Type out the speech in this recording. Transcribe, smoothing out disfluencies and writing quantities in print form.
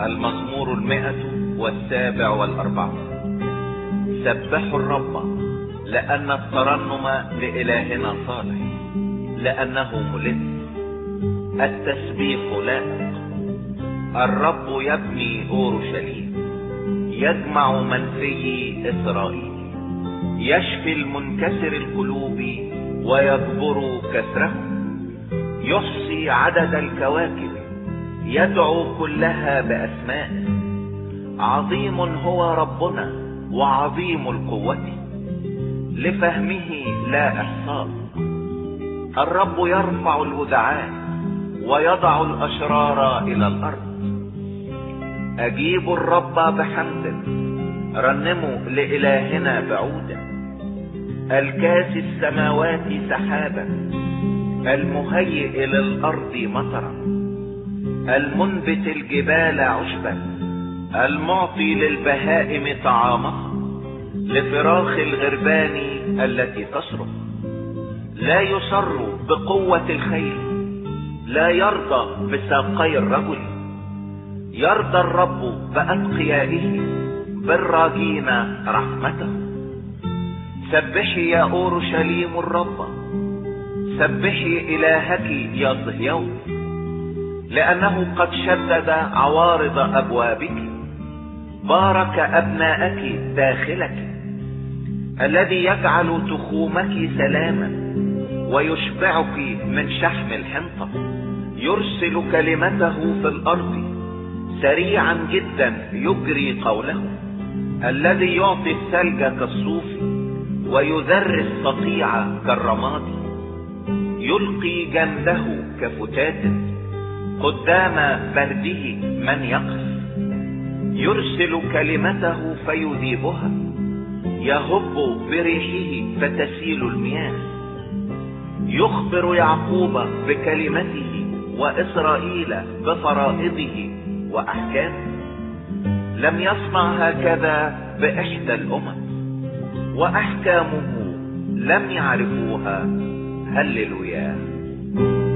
المزمور 147. سبحوا الرب، لأن الترنم لإلهنا صالح، لأنه ملذ. التسبيح لائق. الرب يبني أورشليم، يجمع منفي إسرائيل، يشفي المنكسر القلوب ويجبر كسرهم، يحصي عدد الكواكب، يدعو كلها بأسماء. عظيم هو ربنا وعظيم القوة، لفهمه لا إحصاء. الرب يرفع الودعاء ويضع الأشرار إلى الأرض. أجيبوا الرب بحمد، رنموا لإلهنا بعودا. الكاسي السماوات سحابا، المهيئ للأرض مطرا، المنبت الجبال عشبا، المعطي للبهائم طعامها، لفراخ الغربان التي تصرخ. لا يسر بقوة الخيل، لا يرضى بساقي الرجل. يرضى الرب بأتقيائه، بالراجين رحمته. سبحي يا أورشليم الرب، سبحي إلهك يا صهيون، لأنه قد شدد عوارض أبوابك، بارك أبناءك داخلك. الذي يجعل تخومك سلاما ويشبعك من شحم الحنطة، يرسل كلمته في الأرض، سريعا جدا يجري قوله. الذي يعطي الثلج كالصوف ويذر السطيع كالرماد، يلقي جنده كفتات قدام برده من يقف. يرسل كلمته فيذيبها، يهب بريحه فتسيل المياه. يخبر يعقوب بكلمته وإسرائيل بفرائضه وأحكامه. لم يصنع هكذا بإحدى الأمم، وأحكامه لم يعرفوها. هللويا.